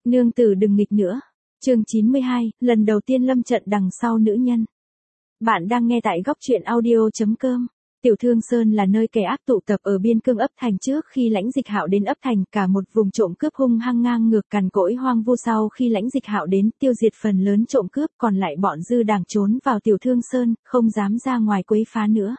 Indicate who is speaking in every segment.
Speaker 1: Nương tử đừng nghịch nữa. Chương 92, lần đầu tiên lâm trận đằng sau nữ nhân. Bạn đang nghe tại góc truyện audio.com. Tiểu Thương Sơn là nơi kẻ ác tụ tập ở biên cương ấp Thành trước khi Lãnh Dịch Hạo đến ấp Thành, cả một vùng trộm cướp hung hăng ngang ngược cằn cỗi hoang vu. Sau khi Lãnh Dịch Hạo đến, tiêu diệt phần lớn trộm cướp, còn lại bọn dư đảng trốn vào Tiểu Thương Sơn, không dám ra ngoài quấy phá nữa.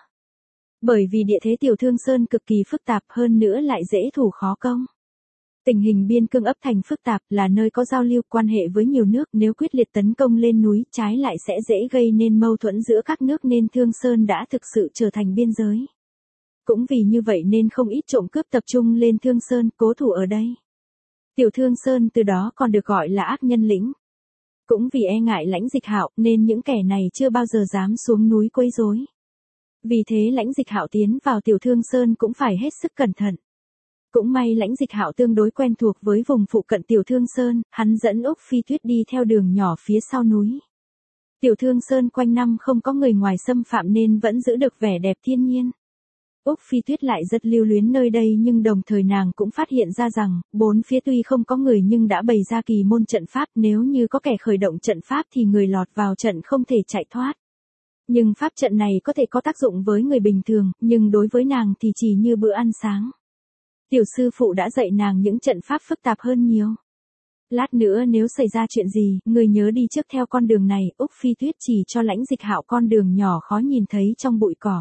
Speaker 1: Bởi vì địa thế Tiểu Thương Sơn cực kỳ phức tạp, hơn nữa lại dễ thủ khó công. Tình hình biên cương ấp Thành phức tạp, là nơi có giao lưu quan hệ với nhiều nước, nếu quyết liệt tấn công lên núi, trái lại sẽ dễ gây nên mâu thuẫn giữa các nước, nên Thương Sơn đã thực sự trở thành biên giới. Cũng vì như vậy nên không ít trộm cướp tập trung lên Thương Sơn, cố thủ ở đây. Tiểu Thương Sơn từ đó còn được gọi là ác nhân lĩnh. Cũng vì e ngại Lãnh Dịch Hạo nên những kẻ này chưa bao giờ dám xuống núi quấy rối. Vì thế Lãnh Dịch Hạo tiến vào Tiểu Thương Sơn cũng phải hết sức cẩn thận. Cũng may Lãnh Dịch Hạo tương đối quen thuộc với vùng phụ cận Tiểu Thương Sơn, hắn dẫn Úc Phi Tuyết đi theo đường nhỏ phía sau núi. Tiểu Thương Sơn quanh năm không có người ngoài xâm phạm nên vẫn giữ được vẻ đẹp thiên nhiên. Úc Phi Tuyết lại rất lưu luyến nơi đây, nhưng đồng thời nàng cũng phát hiện ra rằng, bốn phía tuy không có người nhưng đã bày ra kỳ môn trận pháp, nếu như có kẻ khởi động trận pháp thì người lọt vào trận không thể chạy thoát. Nhưng pháp trận này có thể có tác dụng với người bình thường, nhưng đối với nàng thì chỉ như bữa ăn sáng. Tiểu sư phụ đã dạy nàng những trận pháp phức tạp hơn nhiều. Lát nữa nếu xảy ra chuyện gì, người nhớ đi trước theo con đường này. Úc Phi Tuyết chỉ cho Lãnh Dịch Hạo con đường nhỏ khó nhìn thấy trong bụi cỏ.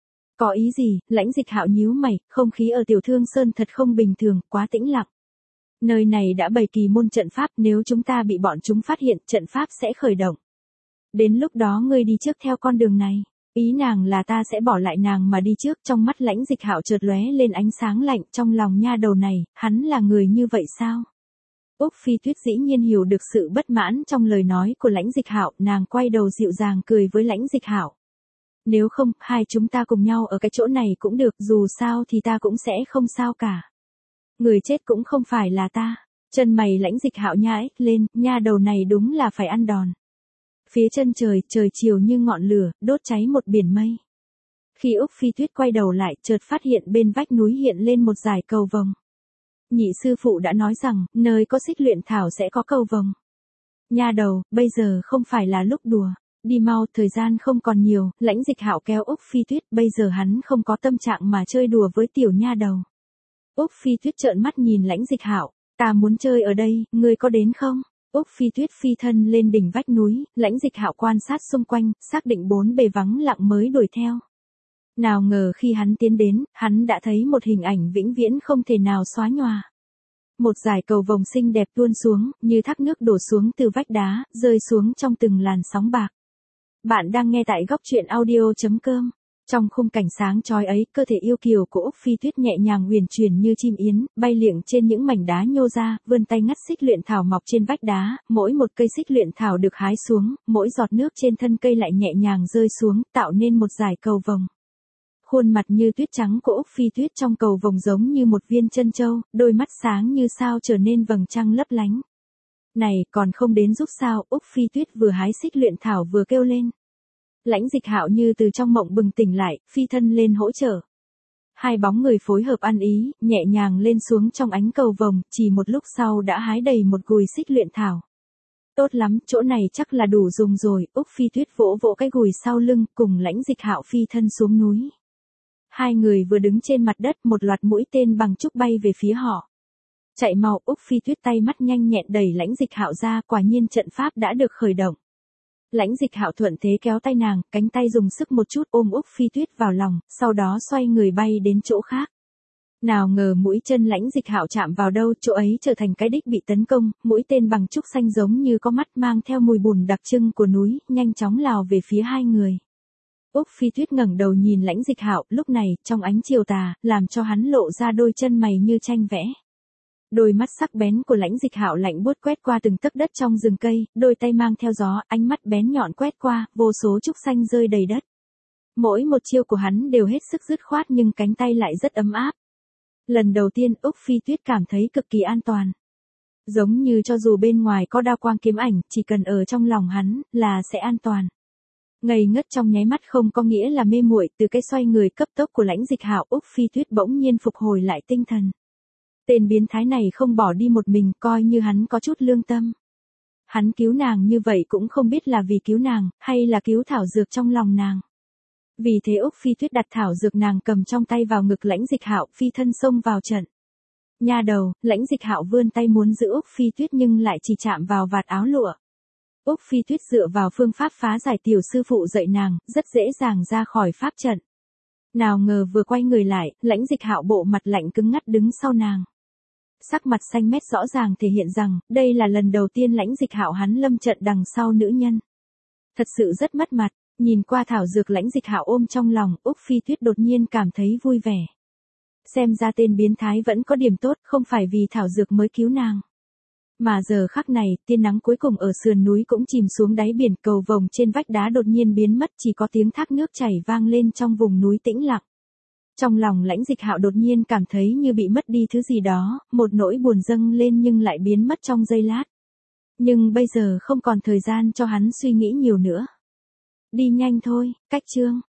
Speaker 1: Có ý gì? Lãnh Dịch Hạo nhíu mày, không khí ở Tiểu Thương Sơn thật không bình thường, quá tĩnh lặng. Nơi này đã bày kỳ môn trận pháp, nếu chúng ta bị bọn chúng phát hiện, trận pháp sẽ khởi động. Đến lúc đó ngươi đi trước theo con đường này. Ý nàng là ta sẽ bỏ lại nàng mà đi trước. Trong mắt Lãnh Dịch Hạo chợt lóe lên ánh sáng lạnh, trong lòng nha đầu này, hắn là người như vậy sao? Úc Phi Tuyết dĩ nhiên hiểu được sự bất mãn trong lời nói của Lãnh Dịch Hạo, nàng quay đầu dịu dàng cười với Lãnh Dịch Hạo. Nếu không, hai chúng ta cùng nhau ở cái chỗ này cũng được, dù sao thì ta cũng sẽ không sao cả. Người chết cũng không phải là ta. Chân mày Lãnh Dịch Hạo nhãi lên, nha đầu này đúng là phải ăn đòn. Phía chân trời, trời chiều như ngọn lửa, đốt cháy một biển mây. Khi Úc Phi Tuyết quay đầu lại, chợt phát hiện bên vách núi hiện lên một dải cầu vồng. Nhị sư phụ đã nói rằng, nơi có xích luyện thảo sẽ có cầu vồng. Nha đầu, bây giờ không phải là lúc đùa. Đi mau, thời gian không còn nhiều. Lãnh Dịch Hạo kéo Úc Phi Tuyết, bây giờ hắn không có tâm trạng mà chơi đùa với tiểu nha đầu. Úc Phi Tuyết trợn mắt nhìn Lãnh Dịch Hạo, ta muốn chơi ở đây, ngươi có đến không? Úc Phi Tuyết phi thân lên đỉnh vách núi, Lãnh Dịch Hạo quan sát xung quanh, xác định bốn bề vắng lặng mới đuổi theo. Nào ngờ khi hắn tiến đến, hắn đã thấy một hình ảnh vĩnh viễn không thể nào xóa nhòa. Một dải cầu vồng xinh đẹp tuôn xuống, như thác nước đổ xuống từ vách đá, rơi xuống trong từng làn sóng bạc. Bạn đang nghe tại góc truyện audio.com. Trong khung cảnh sáng chói ấy, cơ thể yêu kiều của Úc Phi Tuyết nhẹ nhàng huyền chuyển như chim yến, bay liệng trên những mảnh đá nhô ra, vươn tay ngắt xích luyện thảo mọc trên vách đá, mỗi một cây xích luyện thảo được hái xuống, mỗi giọt nước trên thân cây lại nhẹ nhàng rơi xuống, tạo nên một dải cầu vồng. Khuôn mặt như tuyết trắng của Úc Phi Tuyết trong cầu vồng giống như một viên chân châu, đôi mắt sáng như sao trở nên vầng trăng lấp lánh. Này, còn không đến giúp sao? Úc Phi Tuyết vừa hái xích luyện thảo vừa kêu lên. Lãnh Dịch Hạo như từ trong mộng bừng tỉnh lại, phi thân lên hỗ trợ. Hai bóng người phối hợp ăn ý, nhẹ nhàng lên xuống trong ánh cầu vồng, chỉ một lúc sau đã hái đầy một gùi xích luyện thảo. Tốt lắm, chỗ này chắc là đủ dùng rồi. Úc Phi Tuyết vỗ vỗ cái gùi sau lưng, cùng Lãnh Dịch Hạo phi thân xuống núi. Hai người vừa đứng trên mặt đất, một loạt mũi tên bằng trúc bay về phía họ. Chạy mau, Úc Phi Tuyết tay mắt nhanh nhẹn đẩy Lãnh Dịch Hạo ra, quả nhiên trận pháp đã được khởi động. Lãnh Dịch Hạo thuận thế kéo tay nàng, cánh tay dùng sức một chút ôm Úc Phi Tuyết vào lòng, sau đó xoay người bay đến chỗ khác. Nào ngờ mũi chân Lãnh Dịch Hạo chạm vào đâu, chỗ ấy trở thành cái đích bị tấn công, mũi tên bằng trúc xanh giống như có mắt mang theo mùi bùn đặc trưng của núi, nhanh chóng lao về phía hai người. Úc Phi Tuyết ngẩng đầu nhìn Lãnh Dịch Hạo, lúc này, trong ánh chiều tà, làm cho hắn lộ ra đôi chân mày như tranh vẽ. Đôi mắt sắc bén của Lãnh Dịch Hạo lạnh buốt quét qua từng tấc đất trong rừng cây, đôi tay mang theo gió, ánh mắt bén nhọn quét qua, vô số trúc xanh rơi đầy đất. Mỗi một chiêu của hắn đều hết sức dứt khoát nhưng cánh tay lại rất ấm áp. Lần đầu tiên Úc Phi Tuyết cảm thấy cực kỳ an toàn. Giống như cho dù bên ngoài có đao quang kiếm ảnh, chỉ cần ở trong lòng hắn, là sẽ an toàn. Ngây ngất trong nháy mắt không có nghĩa là mê muội, từ cái xoay người cấp tốc của Lãnh Dịch Hạo, Úc Phi Tuyết bỗng nhiên phục hồi lại tinh thần. Tên biến thái này không bỏ đi một mình, coi như hắn có chút lương tâm. Hắn cứu nàng như vậy cũng không biết là vì cứu nàng, hay là cứu thảo dược trong lòng nàng. Vì thế Úc Phi Tuyết đặt thảo dược nàng cầm trong tay vào ngực Lãnh Dịch Hạo, phi thân xông vào trận. Nha đầu, Lãnh Dịch Hạo vươn tay muốn giữ Úc Phi Tuyết nhưng lại chỉ chạm vào vạt áo lụa. Úc Phi Tuyết dựa vào phương pháp phá giải tiểu sư phụ dạy nàng, rất dễ dàng ra khỏi pháp trận. Nào ngờ vừa quay người lại, Lãnh Dịch Hạo bộ mặt lạnh cứng ngắt đứng sau nàng. Sắc mặt xanh mét rõ ràng thể hiện rằng, đây là lần đầu tiên Lãnh Dịch Hạo hắn lâm trận đằng sau nữ nhân. Thật sự rất mất mặt, nhìn qua thảo dược Lãnh Dịch Hạo ôm trong lòng, Úc Phi Tuyết đột nhiên cảm thấy vui vẻ. Xem ra tên biến thái vẫn có điểm tốt, không phải vì thảo dược mới cứu nàng. Mà giờ khắc này, tia nắng cuối cùng ở sườn núi cũng chìm xuống đáy biển, cầu vồng trên vách đá đột nhiên biến mất, chỉ có tiếng thác nước chảy vang lên trong vùng núi tĩnh lặng. Trong lòng Lãnh Dịch Hạo đột nhiên cảm thấy như bị mất đi thứ gì đó, một nỗi buồn dâng lên nhưng lại biến mất trong giây lát. Nhưng bây giờ không còn thời gian cho hắn suy nghĩ nhiều nữa. Đi nhanh thôi, cách chương.